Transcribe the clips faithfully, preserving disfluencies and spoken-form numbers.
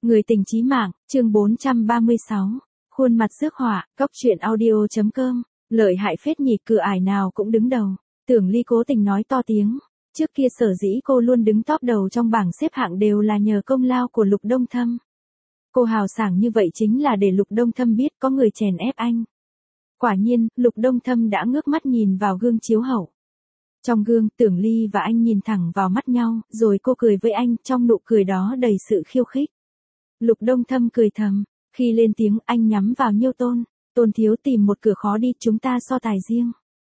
Người tình chí mạng, chương bốn trăm ba mươi sáu. Khuôn mặt rước họa, cóc truyện audio chấm com. Lợi hại phết nhỉ, cửa ải nào cũng đứng đầu. Tưởng Ly cố tình nói to tiếng. Trước kia sở dĩ cô luôn đứng top đầu trong bảng xếp hạng đều là nhờ công lao của Lục Đông Thâm. Cô hào sảng như vậy chính là để Lục Đông Thâm biết có người chèn ép anh. Quả nhiên, Lục Đông Thâm đã ngước mắt nhìn vào gương chiếu hậu. Trong gương, Tưởng Ly và anh nhìn thẳng vào mắt nhau, rồi cô cười với anh, trong nụ cười đó đầy sự khiêu khích. Lục Đông Thâm cười thầm, khi lên tiếng anh nhắm vào Nhiêu Tôn, Tôn thiếu tìm một cửa khó đi, chúng ta so tài riêng.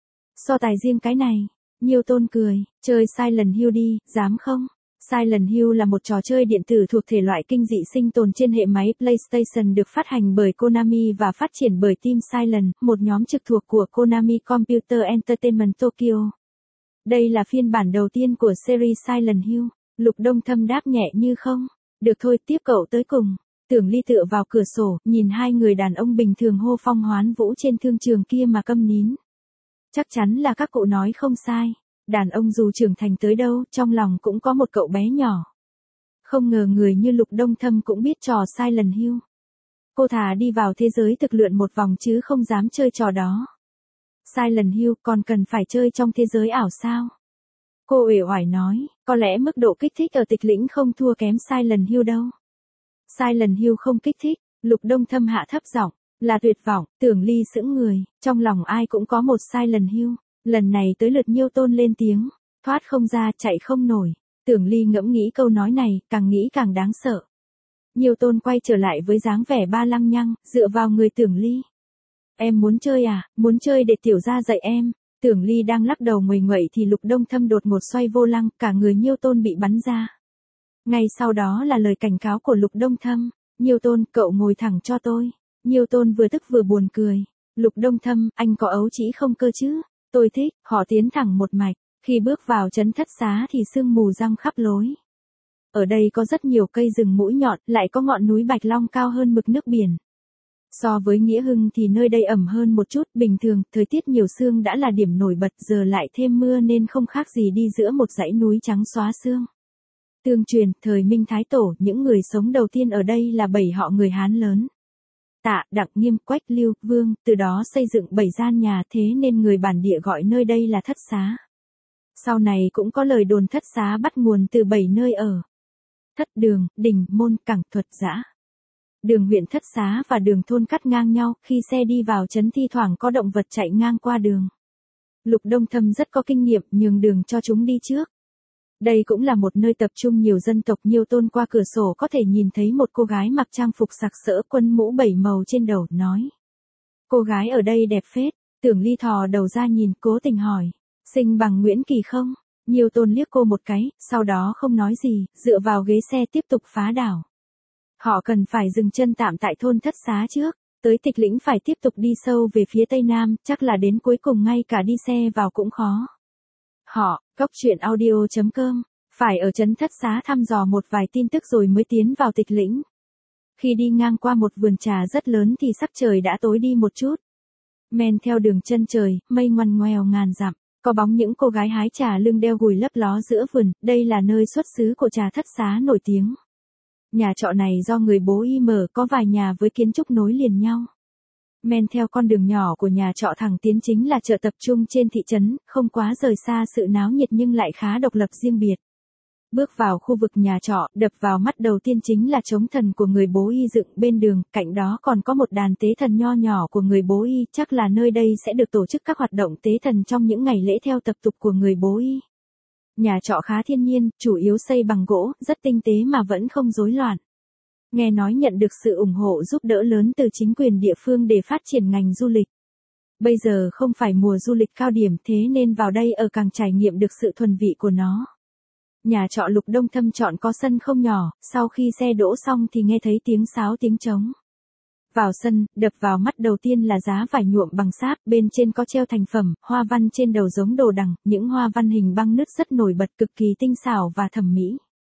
So tài riêng cái này, Nhiêu Tôn cười, chơi Silent Hill đi, dám không? Silent Hill là một trò chơi điện tử thuộc thể loại kinh dị sinh tồn trên hệ máy PlayStation được phát hành bởi Konami và phát triển bởi Team Silent, một nhóm trực thuộc của Konami Computer Entertainment Tokyo. Đây là phiên bản đầu tiên của series Silent Hill. Lục Đông Thâm đáp nhẹ như không. Được thôi, tiếp cậu tới cùng. Tưởng Ly tựa vào cửa sổ, nhìn hai người đàn ông bình thường hô phong hoán vũ trên thương trường kia mà câm nín. Chắc chắn là các cụ nói không sai. Đàn ông dù trưởng thành tới đâu, trong lòng cũng có một cậu bé nhỏ. Không ngờ người như Lục Đông Thâm cũng biết trò Silent Hill. Cô thà đi vào thế giới thực luyện một vòng chứ không dám chơi trò đó. Silent Hill còn cần phải chơi trong thế giới ảo sao? Cô uể oải nói, có lẽ mức độ kích thích ở Tịch Lĩnh không thua kém Silent Hill đâu. Silent Hill không kích thích, Lục Đông Thâm hạ thấp giọng, là tuyệt vọng. Tưởng Ly sững người, trong lòng ai cũng có một Silent Hill. Lần này tới lượt Nhiêu Tôn lên tiếng, thoát không ra, chạy không nổi. Tưởng Ly ngẫm nghĩ câu nói này, càng nghĩ càng đáng sợ. Nhiêu Tôn quay trở lại với dáng vẻ ba lăng nhăng, dựa vào người Tưởng Ly. Em muốn chơi à, muốn chơi để tiểu gia dạy em. Tưởng Ly đang lắc đầu nguầy nguậy thì Lục Đông Thâm đột ngột xoay vô lăng, cả người Nhiêu Tôn bị bắn ra. Ngay sau đó là lời cảnh cáo của Lục Đông Thâm, Nhiêu Tôn, cậu ngồi thẳng cho tôi. Nhiêu Tôn vừa tức vừa buồn cười. Lục Đông Thâm, anh có ấu trĩ không cơ chứ? Tôi thích. Họ tiến thẳng một mạch, khi bước vào trấn Thất Xá thì sương mù giăng khắp lối. Ở đây có rất nhiều cây rừng mũi nhọn, lại có ngọn núi Bạch Long cao hơn mực nước biển. So với Nghĩa Hưng thì nơi đây ẩm hơn một chút, bình thường, thời tiết nhiều sương đã là điểm nổi bật, giờ lại thêm mưa nên không khác gì đi giữa một dãy núi trắng xóa sương. Tương truyền, thời Minh Thái Tổ, những người sống đầu tiên ở đây là bảy họ người Hán lớn. Tạ, Đặng, Nghiêm, Quách, Lưu, Vương, từ đó xây dựng bảy gian nhà, thế nên người bản địa gọi nơi đây là Thất Xá. Sau này cũng có lời đồn Thất Xá bắt nguồn từ bảy nơi ở. Thất Đường, Đình, Môn, Cảng, Thuật, Giã. Đường huyện Thất Xá và đường thôn cắt ngang nhau, khi xe đi vào trấn thi thoảng có động vật chạy ngang qua đường. Lục Đông Thâm rất có kinh nghiệm, nhường đường cho chúng đi trước. Đây cũng là một nơi tập trung nhiều dân tộc. Nhiêu Tôn qua cửa sổ có thể nhìn thấy một cô gái mặc trang phục sặc sỡ, quân mũ bảy màu trên đầu, nói. Cô gái ở đây đẹp phết. Tưởng Ly thò đầu ra nhìn, cố tình hỏi, xinh bằng Nguyễn Kỳ không? Nhiêu Tôn liếc cô một cái, sau đó không nói gì, dựa vào ghế xe tiếp tục phá đảo. Họ cần phải dừng chân tạm tại thôn Thất Xá trước, tới Tịch Lĩnh phải tiếp tục đi sâu về phía tây nam, chắc là đến cuối cùng ngay cả đi xe vào cũng khó. Họ, cóc truyện audio chấm com, phải ở trấn Thất Xá thăm dò một vài tin tức rồi mới tiến vào Tịch Lĩnh. Khi đi ngang qua một vườn trà rất lớn thì sắc trời đã tối đi một chút. Men theo đường chân trời, mây ngoằn ngoèo ngàn dặm, có bóng những cô gái hái trà lưng đeo gùi lấp ló giữa vườn, đây là nơi xuất xứ của trà Thất Xá nổi tiếng. Nhà trọ này do người Bố Y mở, có vài nhà với kiến trúc nối liền nhau. Men theo con đường nhỏ của nhà trọ thẳng tiến chính là chợ tập trung trên thị trấn, không quá rời xa sự náo nhiệt nhưng lại khá độc lập riêng biệt. Bước vào khu vực nhà trọ, đập vào mắt đầu tiên chính là trống thần của người Bố Y dựng bên đường, cạnh đó còn có một đàn tế thần nho nhỏ của người Bố Y, chắc là nơi đây sẽ được tổ chức các hoạt động tế thần trong những ngày lễ theo tập tục của người Bố Y. Nhà trọ khá thiên nhiên, chủ yếu xây bằng gỗ, rất tinh tế mà vẫn không rối loạn. Nghe nói nhận được sự ủng hộ giúp đỡ lớn từ chính quyền địa phương để phát triển ngành du lịch. Bây giờ không phải mùa du lịch cao điểm, thế nên vào đây ở càng trải nghiệm được sự thuần vị của nó. Nhà trọ Lục Đông Thâm chọn có sân không nhỏ, sau khi xe đỗ xong thì nghe thấy tiếng sáo tiếng trống. Vào sân, đập vào mắt đầu tiên là giá vải nhuộm bằng sáp, bên trên có treo thành phẩm, hoa văn trên đầu giống đồ đằng, những hoa văn hình băng nứt rất nổi bật, cực kỳ tinh xảo và thẩm mỹ.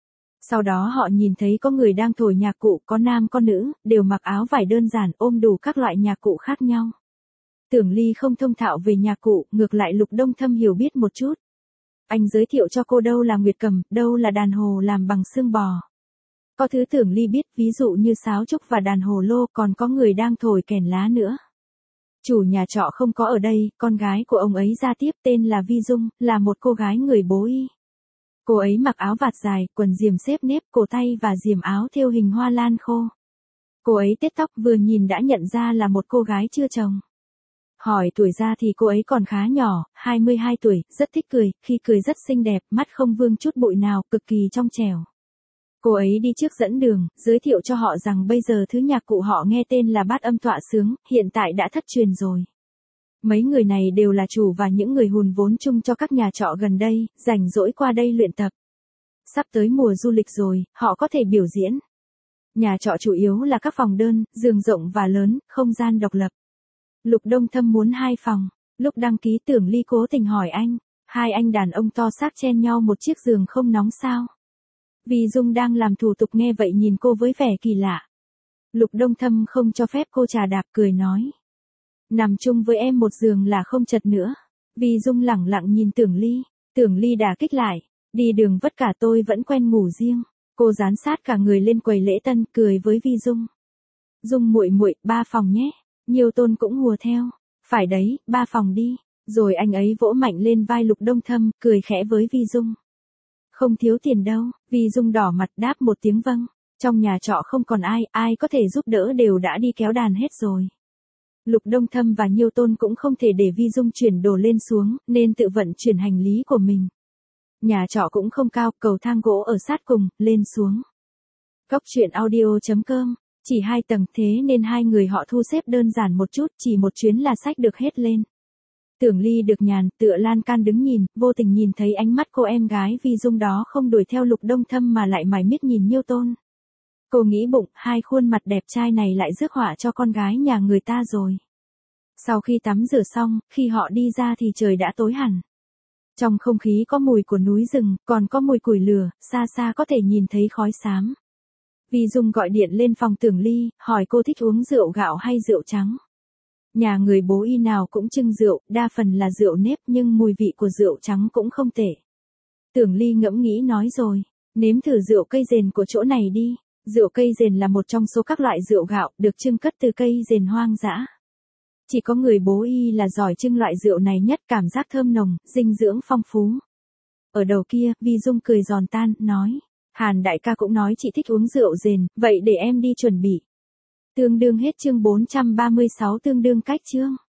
Sau đó họ nhìn thấy có người đang thổi nhạc cụ, có nam có nữ, đều mặc áo vải đơn giản, ôm đủ các loại nhạc cụ khác nhau. Tưởng Ly không thông thạo về nhạc cụ, ngược lại Lục Đông Thâm hiểu biết một chút. Anh giới thiệu cho cô đâu là nguyệt cầm, đâu là đàn hồ làm bằng xương bò. Có thứ Tưởng Ly biết, ví dụ như sáo trúc và đàn hồ lô, còn có người đang thổi kèn lá nữa. Chủ nhà trọ không có ở đây, con gái của ông ấy ra tiếp, tên là Vi Dung, là một cô gái người bố y. Cô ấy mặc áo vạt dài, quần diềm xếp nếp, cổ tay và diềm áo thêu hình hoa lan khô. Cô ấy tết tóc, vừa nhìn đã nhận ra là một cô gái chưa chồng. Hỏi tuổi ra thì cô ấy còn khá nhỏ, hai mươi hai tuổi, rất thích cười, khi cười rất xinh đẹp, mắt không vương chút bụi nào, cực kỳ trong trẻo. Cô ấy đi trước dẫn đường, giới thiệu cho họ rằng bây giờ thứ nhạc cụ họ nghe tên là bát âm tọa sướng, hiện tại đã thất truyền rồi. Mấy người này đều là chủ và những người hùn vốn chung cho các nhà trọ gần đây, rảnh rỗi qua đây luyện tập. Sắp tới mùa du lịch rồi, họ có thể biểu diễn. Nhà trọ chủ yếu là các phòng đơn, giường rộng và lớn, không gian độc lập. Lục Đông Thâm muốn hai phòng. Lúc đăng ký Tưởng Ly cố tình hỏi anh, hai anh đàn ông to xác chen nhau một chiếc giường không nóng sao? Vi Dung đang làm thủ tục nghe vậy nhìn cô với vẻ kỳ lạ. Lục Đông Thâm không cho phép cô trà đạp, cười nói. Nằm chung với em một giường là không chật nữa. Vi Dung lẳng lặng nhìn Tưởng Ly. Tưởng Ly đả kích lại. Đi đường vất cả tôi vẫn quen ngủ riêng. Cô dán sát cả người lên quầy lễ tân, cười với Vi Dung. Dung muội muội, ba phòng nhé. Nhiều Tôn cũng hùa theo. Phải đấy, ba phòng đi. Rồi anh ấy vỗ mạnh lên vai Lục Đông Thâm, cười khẽ với Vi Dung. Không thiếu tiền đâu. Vi Dung đỏ mặt đáp một tiếng vâng. Trong nhà trọ không còn ai, ai có thể giúp đỡ đều đã đi kéo đàn hết rồi. Lục Đông Thâm và Nhiêu Tôn cũng không thể để Vi Dung chuyển đồ lên xuống, nên tự vận chuyển hành lý của mình. Nhà trọ cũng không cao, cầu thang gỗ ở sát cùng, lên xuống. Cóc truyện audio chấm com, chỉ hai tầng, thế nên hai người họ thu xếp đơn giản một chút, chỉ một chuyến là xách được hết lên. Tưởng Ly được nhàn, tựa lan can đứng nhìn, vô tình nhìn thấy ánh mắt cô em gái Vi Dung đó không đuổi theo Lục Đông Thâm mà lại mải miết nhìn Nhiêu Tôn. Cô nghĩ bụng, hai khuôn mặt đẹp trai này lại rước họa cho con gái nhà người ta rồi. Sau khi tắm rửa xong, khi họ đi ra thì trời đã tối hẳn. Trong không khí có mùi của núi rừng, còn có mùi củi lửa, xa xa có thể nhìn thấy khói xám. Vi Dung gọi điện lên phòng Tưởng Ly, hỏi cô thích uống rượu gạo hay rượu trắng. Nhà người bố y nào cũng trưng rượu, đa phần là rượu nếp nhưng mùi vị của rượu trắng cũng không tệ. Tưởng Ly ngẫm nghĩ nói rồi, nếm thử rượu cây rền của chỗ này đi. Rượu cây rền là một trong số các loại rượu gạo, được trưng cất từ cây rền hoang dã. Chỉ có người bố y là giỏi trưng loại rượu này nhất, cảm giác thơm nồng, dinh dưỡng phong phú. Ở đầu kia, Vi Dung cười giòn tan, nói. Hàn đại ca cũng nói chị thích uống rượu rền, vậy để em đi chuẩn bị. Tương đương hết chương bốn trăm ba mươi sáu, tương đương cách chương.